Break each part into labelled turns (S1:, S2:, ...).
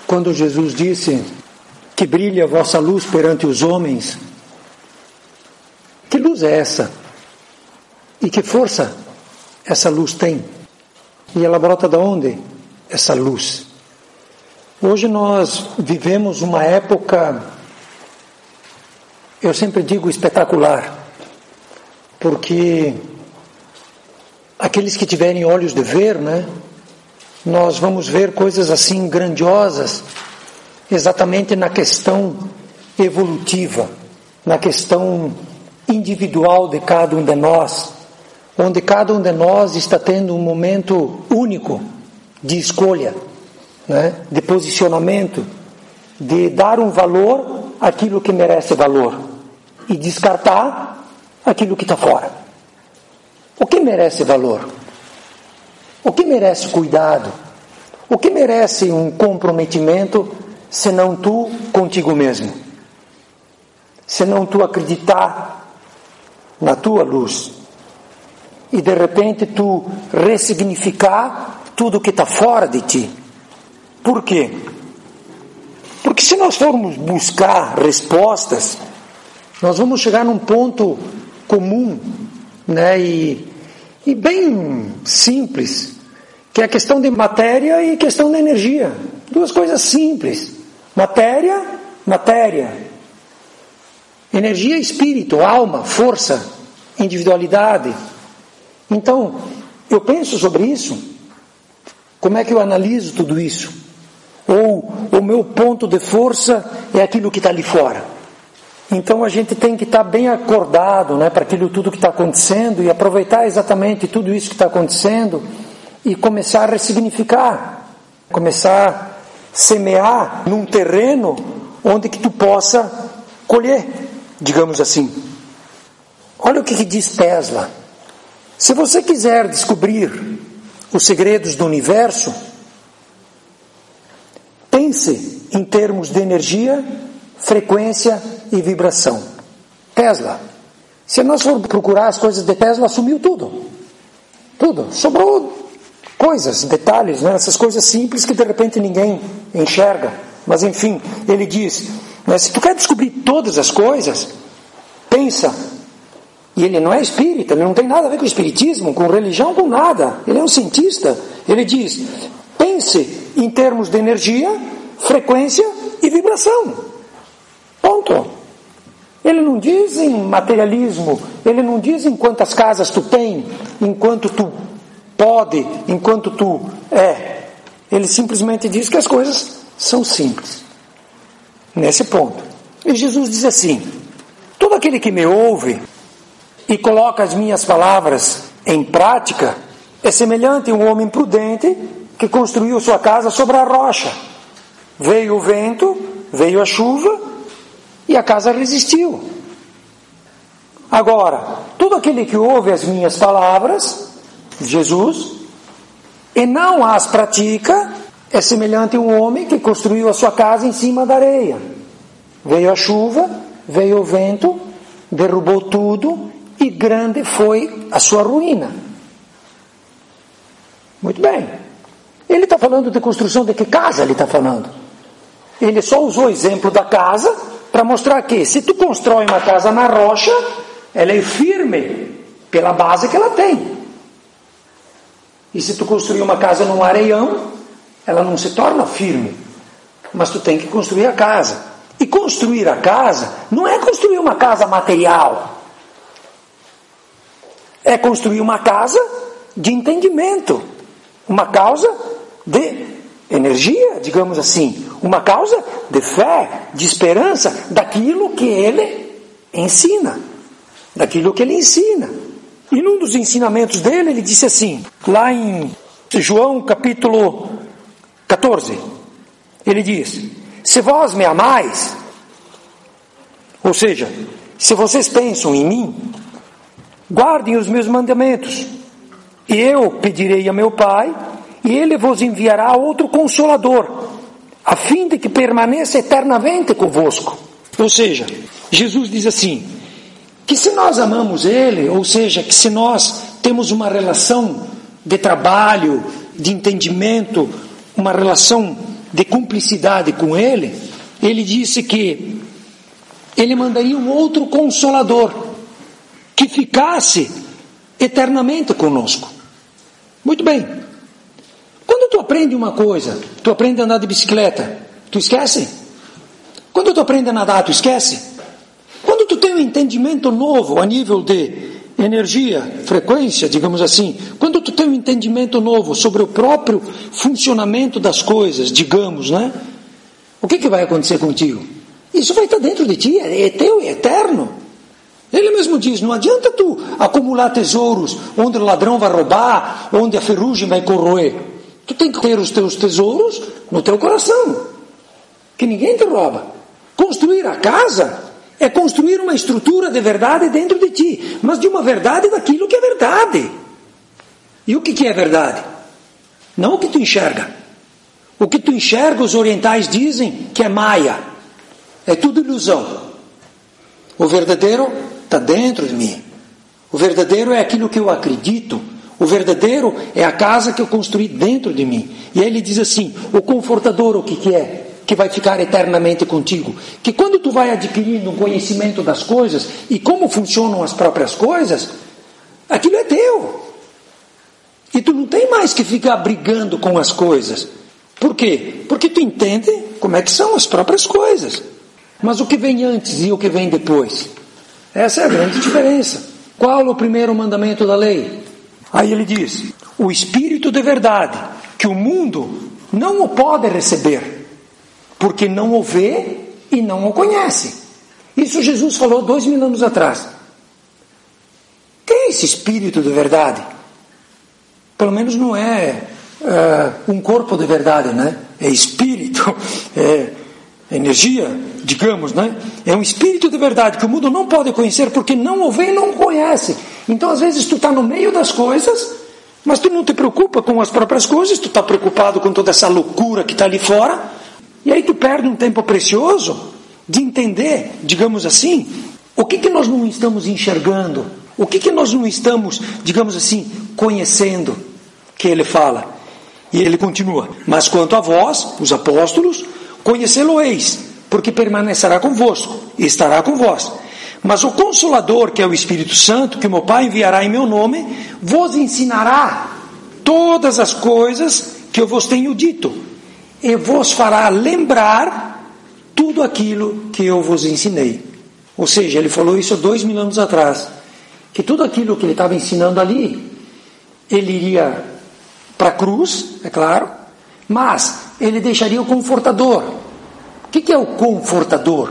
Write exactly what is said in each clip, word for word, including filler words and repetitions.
S1: quando Jesus disse que brilhe a vossa luz perante os homens. Que luz é essa? E que força essa luz tem? E ela brota de onde? Essa luz. Hoje nós vivemos uma época, eu sempre digo espetacular, porque aqueles que tiverem olhos de ver, né, nós vamos ver coisas assim grandiosas, exatamente na questão evolutiva, na questão individual de cada um de nós, onde cada um de nós está tendo um momento único de escolha, né, de posicionamento, de dar um valor àquilo que merece valor e descartar aquilo que está fora. O que merece valor? O que merece cuidado? O que merece um comprometimento, senão tu contigo mesmo? Senão tu acreditar na tua luz e de repente tu ressignificar tudo que está fora de ti. Por quê? Porque se nós formos buscar respostas, nós vamos chegar num ponto comum, né, e, e bem simples, que é a questão de matéria e questão de energia. Duas coisas simples. Matéria, matéria. Energia, espírito, alma, força, individualidade. Então, eu penso sobre isso. Como é que eu analiso tudo isso? Ou o meu ponto de força é aquilo que está ali fora. Então a gente tem que estar bem acordado, né, para aquilo tudo que está acontecendo e aproveitar exatamente tudo isso que está acontecendo e começar a ressignificar, começar a semear num terreno onde que tu possa colher, digamos assim. Olha o que, que diz Tesla. Se você quiser descobrir os segredos do universo, pense em termos de energia, frequência e vibração. Tesla. Se nós formos procurar as coisas de Tesla, sumiu tudo. Tudo. Sobrou coisas, detalhes, né? Essas coisas simples que de repente ninguém enxerga. Mas enfim, ele diz, né, se tu quer descobrir todas as coisas, pensa. E ele não é espírita, ele não tem nada a ver com espiritismo, com religião, com nada. Ele é um cientista. Ele diz, pense em termos de energia, frequência e vibração. Ponto. Ele não diz em materialismo, ele não diz em quantas casas tu tem, em quanto tu pode, em quanto tu é. Ele simplesmente diz que as coisas são simples. Nesse ponto. E Jesus diz assim, todo aquele que me ouve e coloca as minhas palavras em prática é semelhante a um homem prudente que construiu sua casa sobre a rocha. Veio o vento, veio a chuva e a casa resistiu. Agora, todo aquele que ouve as minhas palavras, Jesus, e não as pratica, é semelhante a um homem que construiu a sua casa em cima da areia. Veio a chuva, veio o vento, derrubou tudo e grande foi a sua ruína. Muito bem. Ele está falando de construção de que casa ele está falando? Ele só usou o exemplo da casa para mostrar que se tu constrói uma casa na rocha, ela é firme pela base que ela tem. E se tu construir uma casa num areião, ela não se torna firme. Mas tu tem que construir a casa. E construir a casa não é construir uma casa material. É construir uma casa de entendimento. Uma causa de energia, digamos assim. Uma causa de fé, de esperança, daquilo que ele ensina. Daquilo que ele ensina. E num dos ensinamentos dele, ele disse assim, lá em João capítulo catorze, ele diz, se vós me amais, ou seja, se vocês pensam em mim, guardem os meus mandamentos, e eu pedirei a meu Pai, e ele vos enviará outro Consolador, a fim de que permaneça eternamente convosco. Ou seja, Jesus diz assim, que se nós amamos Ele, ou seja, que se nós temos uma relação de trabalho, de entendimento, uma relação de cumplicidade com ele, ele disse que ele mandaria um outro consolador que ficasse eternamente conosco. Muito bem. Quando tu aprende uma coisa, tu aprende a andar de bicicleta, tu esquece? Quando tu aprende a nadar, tu esquece? Quando tu tem um entendimento novo a nível de energia, frequência, digamos assim, quando tu tem um entendimento novo sobre o próprio funcionamento das coisas, digamos, né? O que, que vai acontecer contigo? Isso vai estar dentro de ti, é teu, é eterno. Ele mesmo diz, não adianta tu acumular tesouros onde o ladrão vai roubar, onde a ferrugem vai corroer. Tu tem que ter os teus tesouros no teu coração, que ninguém te rouba. Construir a casa é construir uma estrutura de verdade dentro de ti, mas de uma verdade daquilo que é verdade. E o que, que é verdade? Não o que tu enxerga. O que tu enxerga, os orientais dizem que é maia. É tudo ilusão. O verdadeiro está dentro de mim. O verdadeiro é aquilo que eu acredito. O verdadeiro é a casa que eu construí dentro de mim. E aí ele diz assim, o confortador, o que, que é? Que vai ficar eternamente contigo. Que quando tu vai adquirindo um conhecimento das coisas e como funcionam as próprias coisas, aquilo é teu. E tu não tem mais que ficar brigando com as coisas. Por quê? Porque tu entende como é que são as próprias coisas. Mas o que vem antes e o que vem depois? Essa é a grande diferença. Qual é o primeiro mandamento da lei? Aí ele diz, o Espírito de verdade, que o mundo não o pode receber, porque não o vê e não o conhece. Isso Jesus falou dois mil anos atrás. Quem é esse Espírito de verdade? Pelo menos não é uh, um corpo de verdade, né? É espírito, é energia, digamos, né? É um espírito de verdade que o mundo não pode conhecer porque não o vê e não o conhece. Então, às vezes, tu está no meio das coisas, mas tu não te preocupa com as próprias coisas, tu está preocupado com toda essa loucura que está ali fora, e aí tu perde um tempo precioso de entender, digamos assim, o que, que nós não estamos enxergando, o que, que nós não estamos, digamos assim, conhecendo, que ele fala. E ele continua, mas quanto a vós, os apóstolos, conhecê-lo-eis, porque permanecerá convosco e estará com vós. Mas o Consolador, que é o Espírito Santo, que meu Pai enviará em meu nome, vos ensinará todas as coisas que eu vos tenho dito, e vos fará lembrar tudo aquilo que eu vos ensinei. Ou seja, ele falou isso há dois mil anos atrás, que tudo aquilo que ele estava ensinando ali, ele iria para a cruz, é claro, mas ele deixaria o Confortador. O que, que é o Confortador?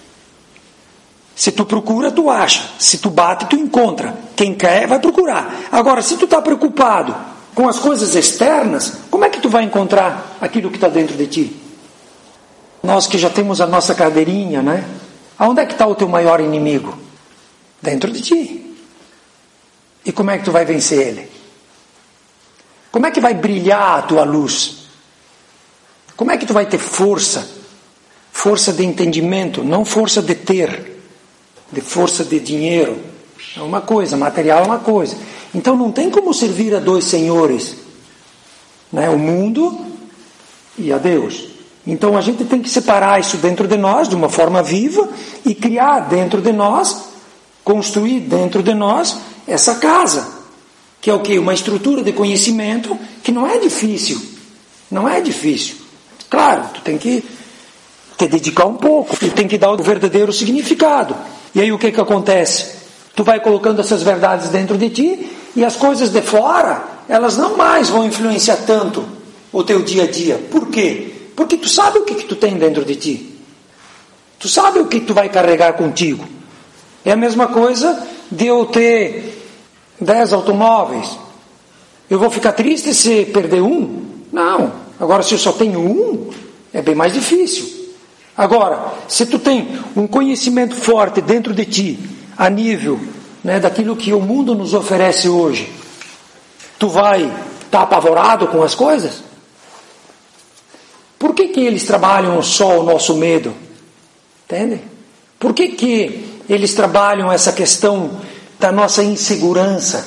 S1: Se tu procura, tu acha. Se tu bate, tu encontra. Quem quer, vai procurar. Agora, se tu está preocupado com as coisas externas, como é que tu vai encontrar aquilo que está dentro de ti? Nós que já temos a nossa cadeirinha, né? Aonde é que está o teu maior inimigo? Dentro de ti. E como é que tu vai vencer ele? Como é que vai brilhar a tua luz? Como é que tu vai ter força? Força de entendimento, não força de ter, de força de dinheiro. É uma coisa, material é uma coisa. Então não tem como servir a dois senhores, né? O mundo e a Deus. Então a gente tem que separar isso dentro de nós, de uma forma viva, e criar dentro de nós, construir dentro de nós essa casa, que é o quê? Uma estrutura de conhecimento que não é difícil, não é difícil. Claro, tu tem que te dedicar um pouco, tu tem que dar o verdadeiro significado. E aí o que que acontece? Tu vai colocando essas verdades dentro de ti, e as coisas de fora, elas não mais vão influenciar tanto o teu dia a dia. Por quê? Porque tu sabe o que que tu tem dentro de ti. Tu sabe o que tu vai carregar contigo. É a mesma coisa de eu ter dez automóveis. Eu vou ficar triste se perder um? Não. Agora, se eu só tenho um, é bem mais difícil. Agora, se tu tem um conhecimento forte dentro de ti, a nível, né, daquilo que o mundo nos oferece hoje, tu vai estar apavorado com as coisas? Por que que eles trabalham só o nosso medo? Entende? Por que que eles trabalham essa questão da nossa insegurança?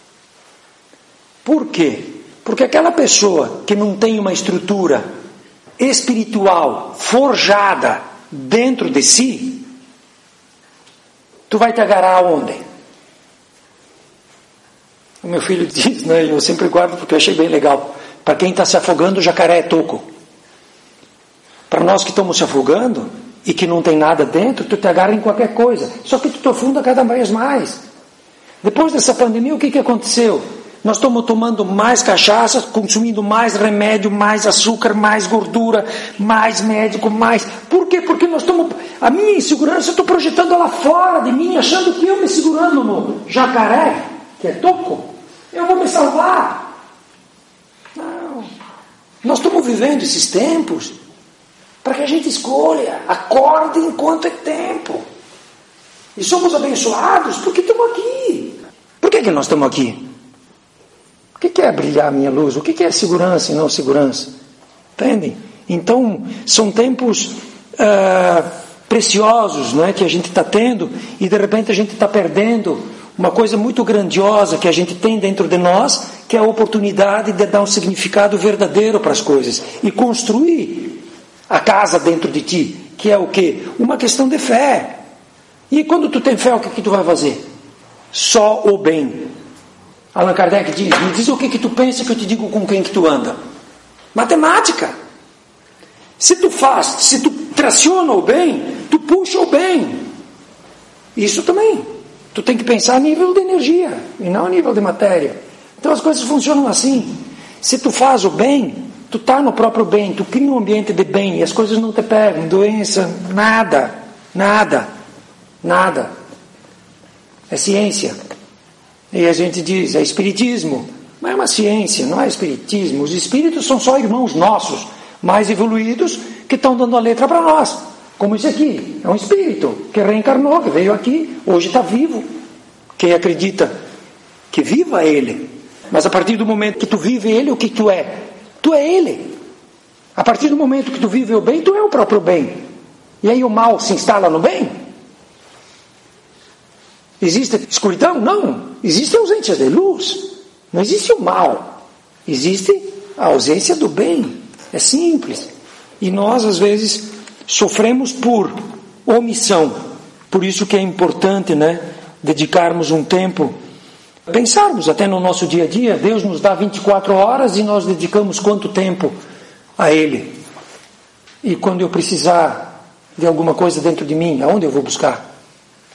S1: Por quê? Porque aquela pessoa que não tem uma estrutura espiritual forjada dentro de si, tu vai te agarrar aonde? O meu filho diz, né, eu sempre guardo porque eu achei bem legal, para quem está se afogando, o jacaré é toco. Para nós que estamos se afogando e que não tem nada dentro, tu te agarra em qualquer coisa, só que tu te afunda cada vez mais. Depois dessa pandemia, o que, que aconteceu? Nós estamos tomando mais cachaça, consumindo mais remédio, mais açúcar, mais gordura, mais médico, mais... Por quê? Porque nós estamos... A minha insegurança eu estou projetando ela fora de mim, achando que eu me segurando no jacaré, que é toco, eu vou me salvar. Não. Nós estamos vivendo esses tempos para que a gente escolha, acorde enquanto é tempo. E somos abençoados porque estamos aqui. Por que, que nós estamos aqui? O que é brilhar a minha luz? O que é segurança e não segurança? Entendem? Então, são tempos uh, preciosos, não é, que a gente está tendo, e de repente a gente está perdendo uma coisa muito grandiosa que a gente tem dentro de nós, que é a oportunidade de dar um significado verdadeiro para as coisas e construir a casa dentro de ti, que é o quê? Uma questão de fé. E quando tu tem fé, o que, que tu vai fazer? Só o bem. Allan Kardec diz, me diz o que, que tu pensa que eu te digo com quem que tu anda. Matemática. Se tu faz, se tu traciona o bem, tu puxa o bem. Isso também. Tu tem que pensar a nível de energia e não a nível de matéria. Então as coisas funcionam assim. Se tu faz o bem, tu está no próprio bem, tu cria um ambiente de bem e as coisas não te pegam, doença, nada, nada, nada. É ciência. E a gente diz, é espiritismo. Mas é uma ciência, não é espiritismo. Os espíritos são só irmãos nossos, mais evoluídos, que estão dando a letra para nós. Como esse aqui, é um espírito que reencarnou, que veio aqui, hoje está vivo. Quem acredita que viva ele. Mas a partir do momento que tu vive ele, o que tu é? Tu é ele. A partir do momento que tu vive o bem, tu é o próprio bem. E aí o mal se instala no bem? Existe escuridão? Não. Existe ausência de luz. Não existe o mal. Existe a ausência do bem. É simples. E nós, às vezes, sofremos por omissão. Por isso que é importante, né, dedicarmos um tempo, pensarmos até no nosso dia a dia. Deus nos dá vinte e quatro horas e nós dedicamos quanto tempo a Ele? E quando eu precisar de alguma coisa dentro de mim, aonde eu vou buscar?